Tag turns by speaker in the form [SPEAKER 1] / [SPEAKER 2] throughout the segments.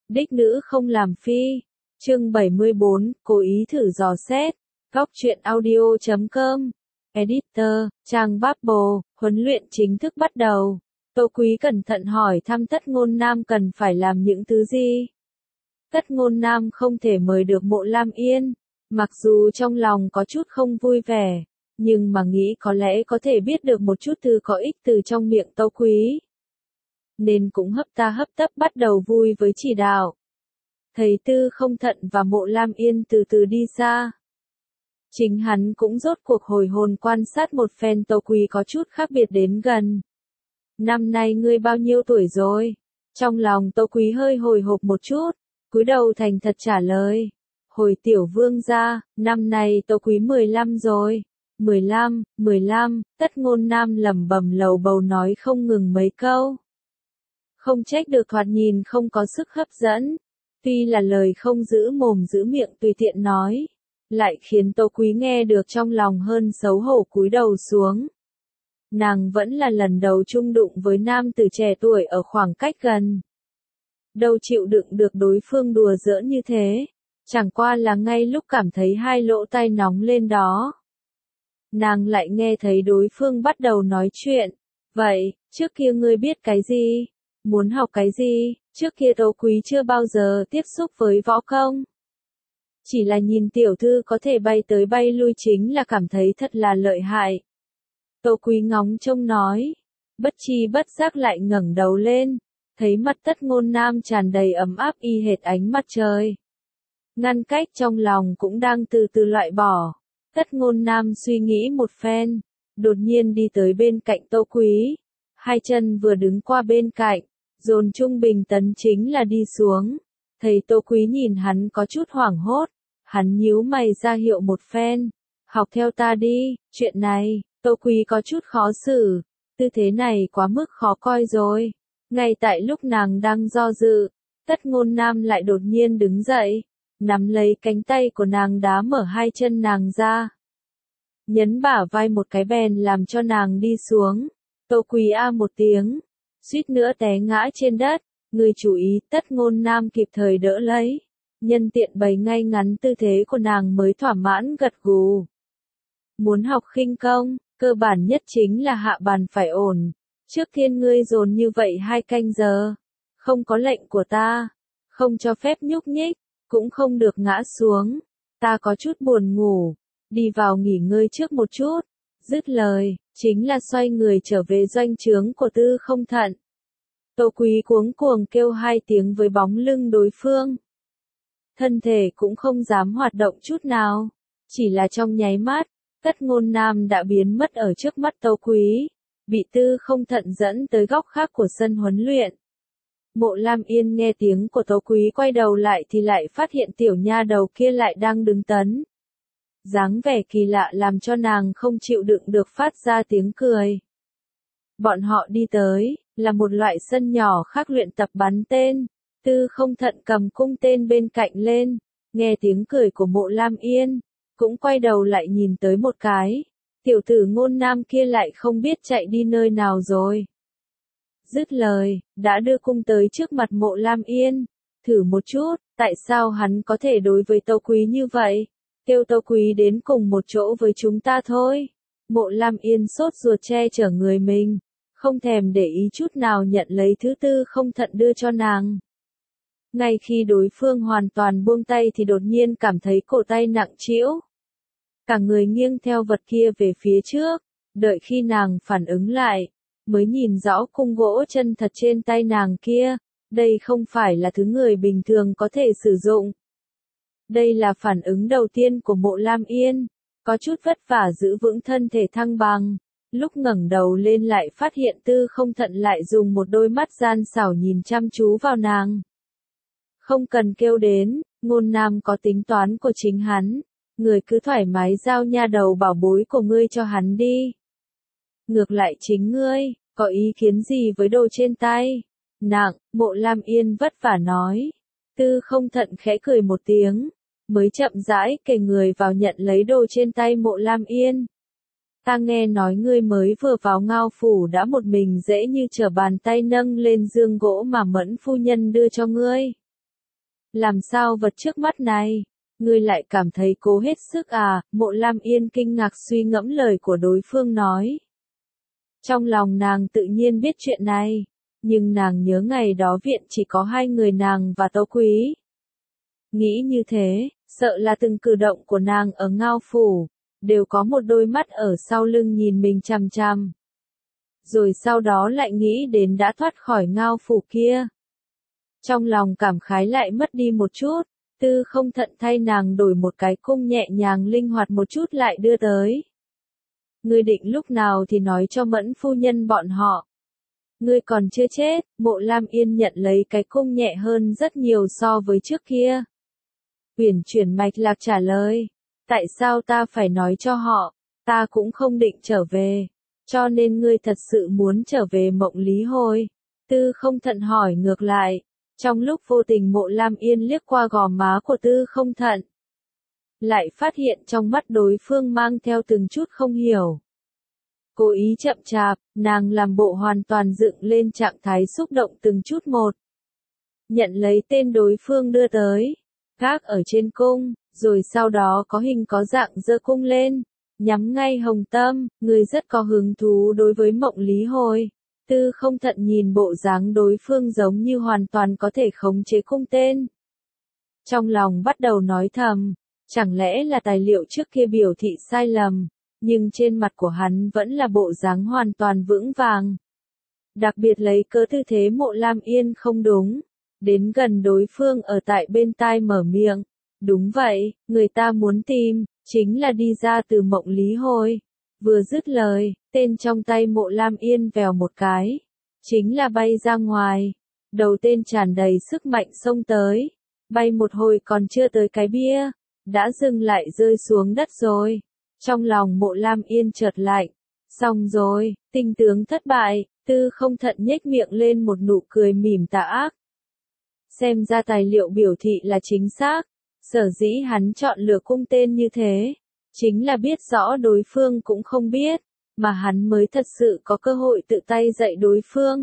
[SPEAKER 1] Đích nữ không làm phi. Chương 74, cố ý thử dò xét. Góc truyện audio.com. Editor, trang Bubble, huấn luyện chính thức bắt đầu. Tô Quý cẩn thận hỏi thăm Tất Ngôn Nam cần phải làm những thứ gì. Tất Ngôn Nam không thể mời được Mộ Lam Yên, mặc dù trong lòng có chút không vui vẻ, nhưng mà nghĩ có lẽ có thể biết được một chút thứ có ích từ trong miệng Tô Quý. Nên cũng hấp tấp bắt đầu vui với chỉ đạo. Thấy Tư Không Thận và Mộ Lam Yên từ từ đi xa. Chính hắn cũng rốt cuộc hồi hồn quan sát một phen Tô Quý có chút khác biệt đến gần. Năm nay ngươi bao nhiêu tuổi rồi? Trong lòng Tô Quý hơi hồi hộp một chút, cúi đầu thành thật trả lời. Hồi tiểu vương gia, năm nay Tô Quý 15 rồi. 15, Tất Ngôn Nam lẩm bẩm lầu bầu nói không ngừng mấy câu. Không trách được thoạt nhìn không có sức hấp dẫn. Tuy là lời không giữ mồm giữ miệng tùy tiện nói, lại khiến Tô Quý nghe được trong lòng hơn xấu hổ cúi đầu xuống. Nàng vẫn là lần đầu chung đụng với nam tử trẻ tuổi ở khoảng cách gần. Đâu chịu đựng được đối phương đùa giỡn như thế, chẳng qua là ngay lúc cảm thấy hai lỗ tai nóng lên đó. Nàng lại nghe thấy đối phương bắt đầu nói chuyện. Vậy, trước kia ngươi biết cái gì? Muốn học cái gì? Trước kia Tô Quý chưa bao giờ tiếp xúc với võ công. Chỉ là nhìn tiểu thư có thể bay tới bay lui chính là cảm thấy thật là lợi hại. Tô Quý ngóng trông nói. Bất chi bất giác lại ngẩng đầu lên. Thấy mặt Tất Ngôn Nam tràn đầy ấm áp y hệt ánh mặt trời. Ngăn cách trong lòng cũng đang từ từ loại bỏ. Tất Ngôn Nam suy nghĩ một phen. Đột nhiên đi tới bên cạnh Tô Quý. Hai chân vừa đứng qua bên cạnh. Dồn trung bình tấn chính là đi xuống. Thấy Tô Quý nhìn hắn có chút hoảng hốt. Hắn nhíu mày ra hiệu một phen. Học theo ta đi, chuyện này, Tô Quý có chút khó xử. Tư thế này quá mức khó coi rồi. Ngay tại lúc nàng đang do dự, Tất Ngôn Nam lại đột nhiên đứng dậy. Nắm lấy cánh tay của nàng đá mở hai chân nàng ra. Nhấn bả vai một cái bèn làm cho nàng đi xuống. Tô Quý a một tiếng. Suýt nữa té ngã trên đất, người chú ý Tất Ngôn Nam kịp thời đỡ lấy. Nhân tiện bày ngay ngắn tư thế của nàng mới thỏa mãn gật gù. Muốn học khinh công, cơ bản nhất chính là hạ bàn phải ổn. Trước tiên ngươi dồn như vậy 2 canh giờ. Không có lệnh của ta, không cho phép nhúc nhích, cũng không được ngã xuống. Ta có chút buồn ngủ, đi vào nghỉ ngơi trước một chút. Dứt lời, chính là xoay người trở về doanh trướng của Tư Không Thận. Tô Quý cuống cuồng kêu 2 tiếng với bóng lưng đối phương. Thân thể cũng không dám hoạt động chút nào. Chỉ là trong nháy mắt, Tất Ngôn Nam đã biến mất ở trước mắt Tô Quý. Bị Tư Không Thận dẫn tới góc khác của sân huấn luyện. Mộ Lam Yên nghe tiếng của Tô Quý quay đầu lại thì lại phát hiện tiểu nha đầu kia lại đang đứng tấn. Dáng vẻ kỳ lạ làm cho nàng không chịu đựng được phát ra tiếng cười. Bọn họ đi tới, là một loại sân nhỏ khác luyện tập bắn tên. Tư Không Thận cầm cung tên bên cạnh lên, nghe tiếng cười của Mộ Lam Yên, cũng quay đầu lại nhìn tới một cái. Tiểu tử Ngôn Nam kia lại không biết chạy đi nơi nào rồi. Dứt lời, đã đưa cung tới trước mặt Mộ Lam Yên. Thử một chút, tại sao hắn có thể đối với Tô Quý như vậy? Kêu Tô Quý đến cùng một chỗ với chúng ta thôi. Mộ Lam Yên sốt ruột che chở người mình, không thèm để ý chút nào nhận lấy thứ Tư Không Thận đưa cho nàng. Ngay khi đối phương hoàn toàn buông tay thì đột nhiên cảm thấy cổ tay nặng trĩu. Cả người nghiêng theo vật kia về phía trước, đợi khi nàng phản ứng lại, mới nhìn rõ cung gỗ chân thật trên tay nàng kia. Đây không phải là thứ người bình thường có thể sử dụng. Đây là phản ứng đầu tiên của Mộ Lam Yên, có chút vất vả giữ vững thân thể thăng bằng. Lúc ngẩng đầu lên lại phát hiện Tư Không Thận lại dùng một đôi mắt gian xảo nhìn chăm chú vào nàng. Không cần kêu đến, Ngôn Nam có tính toán của chính hắn. Người cứ thoải mái giao nha đầu bảo bối của ngươi cho hắn đi. Ngược lại chính ngươi, có ý kiến gì với đồ trên tay? Nặng, Mộ Lam Yên vất vả nói. Tư Không Thận khẽ cười một tiếng, mới chậm rãi kề người vào nhận lấy đồ trên tay Mộ Lam Yên. Ta nghe nói ngươi mới vừa vào Ngao phủ đã một mình dễ như trở bàn tay nâng lên dương gỗ mà Mẫn phu nhân đưa cho ngươi. Làm sao vật trước mắt này? Ngươi lại cảm thấy cố hết sức à? Mộ Lam Yên kinh ngạc suy ngẫm lời của đối phương nói. Trong lòng nàng tự nhiên biết chuyện này, nhưng nàng nhớ ngày đó viện chỉ có hai người nàng và Tâu Quý. Nghĩ như thế, sợ là từng cử động của nàng ở Ngao Phủ, đều có một đôi mắt ở sau lưng nhìn mình chằm chằm. Rồi sau đó lại nghĩ đến đã thoát khỏi Ngao Phủ kia. Trong lòng cảm khái lại mất đi một chút, Tư Không Thận thay nàng đổi một cái cung nhẹ nhàng linh hoạt một chút lại đưa tới. Ngươi định lúc nào thì nói cho Mẫn phu nhân bọn họ. Ngươi còn chưa chết, Mộ Lam Yên nhận lấy cái cung nhẹ hơn rất nhiều so với trước kia. Uyển chuyển mạch lạc trả lời, tại sao ta phải nói cho họ, ta cũng không định trở về, cho nên ngươi thật sự muốn trở về Mộng Lý Hồi. Tư Không Thận hỏi ngược lại, trong lúc vô tình Mộ Lam Yên liếc qua gò má của Tư Không Thận. Lại phát hiện trong mắt đối phương mang theo từng chút không hiểu. Cố ý chậm chạp, nàng làm bộ hoàn toàn dựng lên trạng thái xúc động từng chút một. Nhận lấy tên đối phương đưa tới, gác ở trên cung, rồi sau đó có hình có dạng giơ cung lên, nhắm ngay Hồng Tâm, người rất có hứng thú đối với Mộng Lý Hồi. Tư Không Thận nhìn bộ dáng đối phương giống như hoàn toàn có thể khống chế cung tên. Trong lòng bắt đầu nói thầm, chẳng lẽ là tài liệu trước kia biểu thị sai lầm, nhưng trên mặt của hắn vẫn là bộ dáng hoàn toàn vững vàng. Đặc biệt lấy cớ tư thế Mộ Lam Yên không đúng, đến gần đối phương ở tại bên tai mở miệng. Đúng vậy, người ta muốn tìm, chính là đi ra từ Mộng Lý Hồi. Vừa dứt lời, tên trong tay Mộ Lam Yên vèo một cái, chính là bay ra ngoài. Đầu tên tràn đầy sức mạnh xông tới, bay một hồi còn chưa tới cái bia, đã dừng lại rơi xuống đất rồi. Trong lòng Mộ Lam Yên chợt lạnh, xong rồi, tinh tướng thất bại. Tư Không Thận nhếch miệng lên một nụ cười mỉm tà ác. Xem ra tài liệu biểu thị là chính xác, sở dĩ hắn chọn lựa cung tên như thế, chính là biết rõ đối phương cũng không biết, mà hắn mới thật sự có cơ hội tự tay dạy đối phương.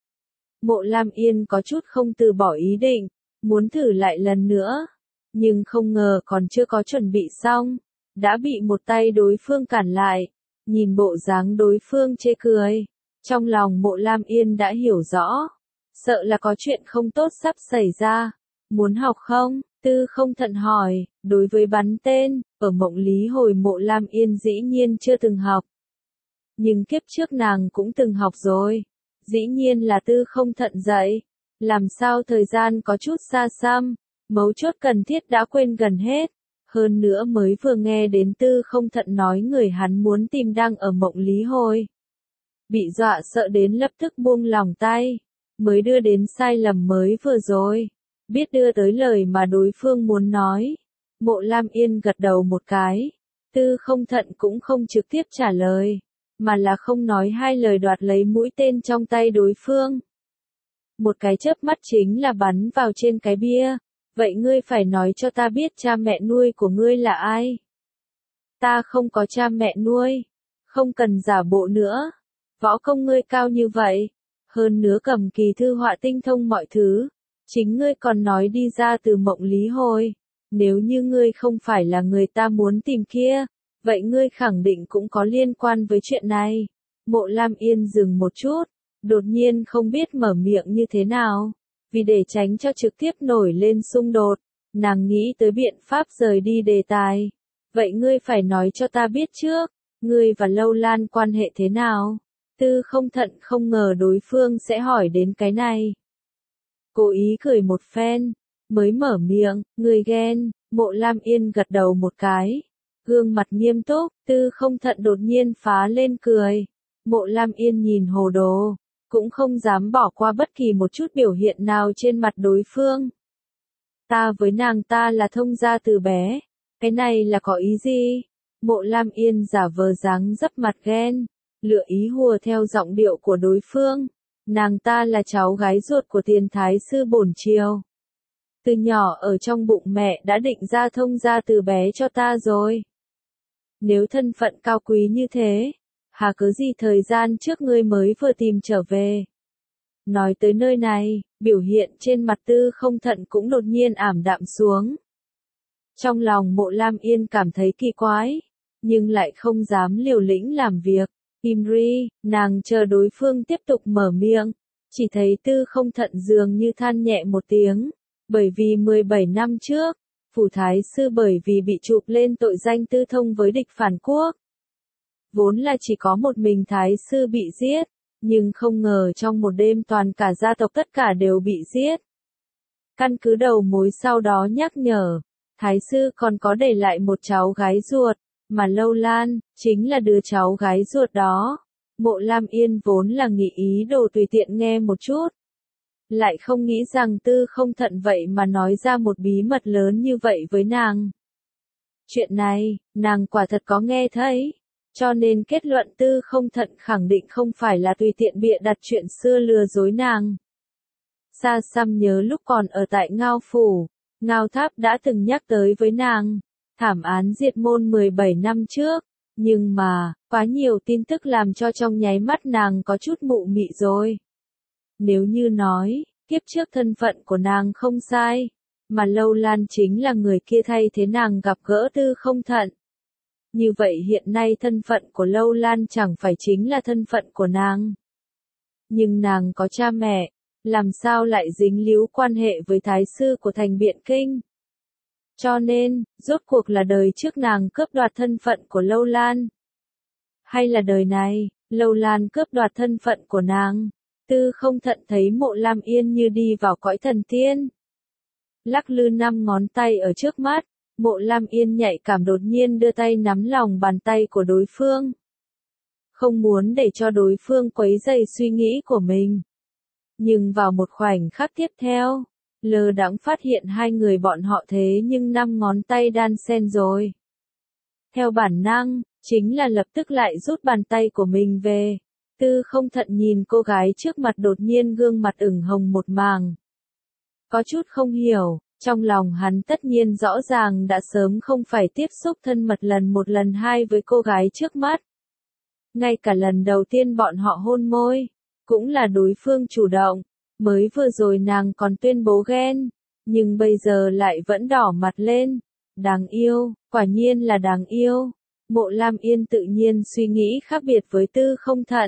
[SPEAKER 1] Mộ Lam Yên có chút không từ bỏ ý định, muốn thử lại lần nữa, nhưng không ngờ còn chưa có chuẩn bị xong, đã bị một tay đối phương cản lại. Nhìn bộ dáng đối phương chê cười, trong lòng Mộ Lam Yên đã hiểu rõ, sợ là có chuyện không tốt sắp xảy ra. Muốn học không? Tư Không Thận hỏi. Đối với bắn tên, ở Mộng Lý Hồi Mộ Lam Yên dĩ nhiên chưa từng học. Nhưng kiếp trước nàng cũng từng học rồi. Dĩ nhiên là Tư Không Thận dạy. Làm sao thời gian có chút xa xăm, mấu chốt cần thiết đã quên gần hết. Hơn nữa mới vừa nghe đến Tư Không Thận nói người hắn muốn tìm đang ở Mộng Lý Hồi. Bị dọa sợ đến lập tức buông lòng tay, mới đưa đến sai lầm mới vừa rồi. Biết đưa tới lời mà đối phương muốn nói. Mộ Lam Yên gật đầu một cái. Tư Không Thận cũng không trực tiếp trả lời, mà là không nói hai lời đoạt lấy mũi tên trong tay đối phương. Một cái chớp mắt chính là bắn vào trên cái bia. Vậy ngươi phải nói cho ta biết cha mẹ nuôi của ngươi là ai? Ta không có cha mẹ nuôi. Không cần giả bộ nữa. Võ công ngươi cao như vậy. Hơn nữa cầm kỳ thư họa tinh thông mọi thứ. Chính ngươi còn nói đi ra từ Mộng Lý Hồi. Nếu như ngươi không phải là người ta muốn tìm kia, vậy ngươi khẳng định cũng có liên quan với chuyện này. Mộ Lam Yên dừng một chút, đột nhiên không biết mở miệng như thế nào. Vì để tránh cho trực tiếp nổi lên xung đột, nàng nghĩ tới biện pháp rời đi đề tài. Vậy ngươi phải nói cho ta biết trước, ngươi và Lâu Lan quan hệ thế nào? Tư Không Thận không ngờ đối phương sẽ hỏi đến cái này. Cố ý cười một phen, mới mở miệng, ngươi ghen. Mộ Lam Yên gật đầu một cái, gương mặt nghiêm túc. Tư Không Thận đột nhiên phá lên cười. Mộ Lam Yên nhìn hồ đồ, cũng không dám bỏ qua bất kỳ một chút biểu hiện nào trên mặt đối phương. Ta với nàng ta là thông gia từ bé, cái này là có ý gì? Mộ Lam Yên giả vờ dáng dấp mặt ghen, lựa ý hùa theo giọng điệu của đối phương. Nàng ta là cháu gái ruột của Tiền Thái sư bổn triều. Từ nhỏ ở trong bụng mẹ đã định ra thông gia từ bé cho ta rồi. Nếu thân phận cao quý như thế, hà cớ gì thời gian trước ngươi mới vừa tìm trở về? Nói tới nơi này, biểu hiện trên mặt Tư Không Thận cũng đột nhiên ảm đạm xuống. Trong lòng Mộ Lam Yên cảm thấy kỳ quái, nhưng lại không dám liều lĩnh làm việc. Imri, nàng chờ đối phương tiếp tục mở miệng, chỉ thấy Tư Không Thận dường như than nhẹ một tiếng, bởi vì 17 năm trước, Phủ Thái Sư bởi vì bị chụp lên tội danh tư thông với địch phản quốc. Vốn là chỉ có một mình Thái Sư bị giết, nhưng không ngờ trong một đêm toàn cả gia tộc tất cả đều bị giết. Căn cứ đầu mối sau đó nhắc nhở, Thái Sư còn có để lại một cháu gái ruột, mà Lâu Lan, chính là đứa cháu gái ruột đó. Mộ Lam Yên vốn là nghĩ ý đồ tùy tiện nghe một chút. Lại không nghĩ rằng Tư Không Thận vậy mà nói ra một bí mật lớn như vậy với nàng. Chuyện này, nàng quả thật có nghe thấy. Cho nên kết luận Tư Không Thận khẳng định không phải là tùy tiện bịa đặt chuyện xưa lừa dối nàng. Sa Săm nhớ lúc còn ở tại Ngao Phủ, Ngao Tháp đã từng nhắc tới với nàng, thảm án diệt môn 17 năm trước, nhưng mà, quá nhiều tin tức làm cho trong nháy mắt nàng có chút mụ mị rồi. Nếu như nói, kiếp trước thân phận của nàng không sai, mà Lâu Lan chính là người kia thay thế nàng gặp gỡ Tư Không Thận. Như vậy hiện nay thân phận của Lâu Lan chẳng phải chính là thân phận của nàng. Nhưng nàng có cha mẹ, làm sao lại dính líu quan hệ với Thái Sư của thành Biện Kinh. Cho nên, rốt cuộc là đời trước nàng cướp đoạt thân phận của Lâu Lan. Hay là đời này, Lâu Lan cướp đoạt thân phận của nàng. Tư Không Thận thấy Mộ Lam Yên như đi vào cõi thần tiên. Lắc lư 5 ngón tay ở trước mắt, Mộ Lam Yên nhạy cảm đột nhiên đưa tay nắm lòng bàn tay của đối phương. Không muốn để cho đối phương quấy rầy suy nghĩ của mình. Nhưng vào một khoảnh khắc tiếp theo, lơ đãng phát hiện hai người bọn họ thế nhưng 5 ngón tay đan xen rồi. Theo bản năng, chính là lập tức lại rút bàn tay của mình về. Tư Không Thận nhìn cô gái trước mặt đột nhiên gương mặt ửng hồng một màng. Có chút không hiểu, trong lòng hắn tất nhiên rõ ràng đã sớm không phải tiếp xúc thân mật lần một lần hai với cô gái trước mắt. Ngay cả lần đầu tiên bọn họ hôn môi, cũng là đối phương chủ động, mới vừa rồi nàng còn tuyên bố ghen, nhưng bây giờ lại vẫn đỏ mặt lên. Đáng yêu, quả nhiên là đáng yêu. Mộ Lam Yên tự nhiên suy nghĩ khác biệt với Tư Không Thận.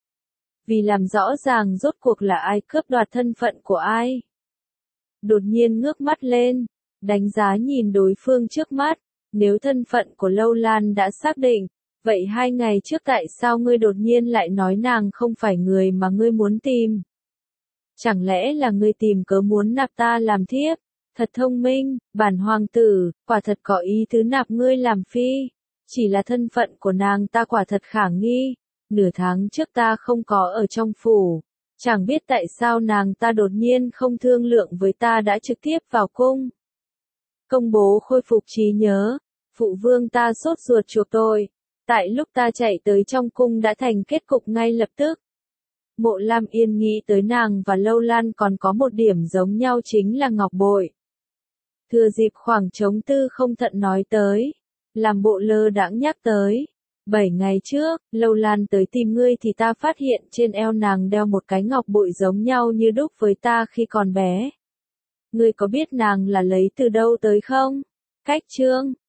[SPEAKER 1] Vì làm rõ ràng rốt cuộc là ai cướp đoạt thân phận của ai. Đột nhiên ngước mắt lên, đánh giá nhìn đối phương trước mắt, nếu thân phận của Lâu Lan đã xác định, vậy 2 ngày trước tại sao ngươi đột nhiên lại nói nàng không phải người mà ngươi muốn tìm? Chẳng lẽ là ngươi tìm cớ muốn nạp ta làm thiếp? Thật thông minh, bản hoàng tử, quả thật có ý tứ nạp ngươi làm phi. Chỉ là thân phận của nàng ta quả thật khả nghi. Nửa tháng trước ta không có ở trong phủ. Chẳng biết tại sao nàng ta đột nhiên không thương lượng với ta đã trực tiếp vào cung. Công bố khôi phục trí nhớ. Phụ vương ta sốt ruột chuộc tôi. Tại lúc ta chạy tới trong cung đã thành kết cục ngay lập tức. Mộ Lam Yên nghĩ tới nàng và Lâu Lan còn có một điểm giống nhau chính là ngọc bội. Thừa dịp khoảng trống Tư Không Thận nói tới, làm bộ lơ đãng nhắc tới. 7 ngày trước, Lâu Lan tới tìm ngươi thì ta phát hiện trên eo nàng đeo một cái ngọc bội giống nhau như đúc với ta khi còn bé. Ngươi có biết nàng là lấy từ đâu tới không? Cách chương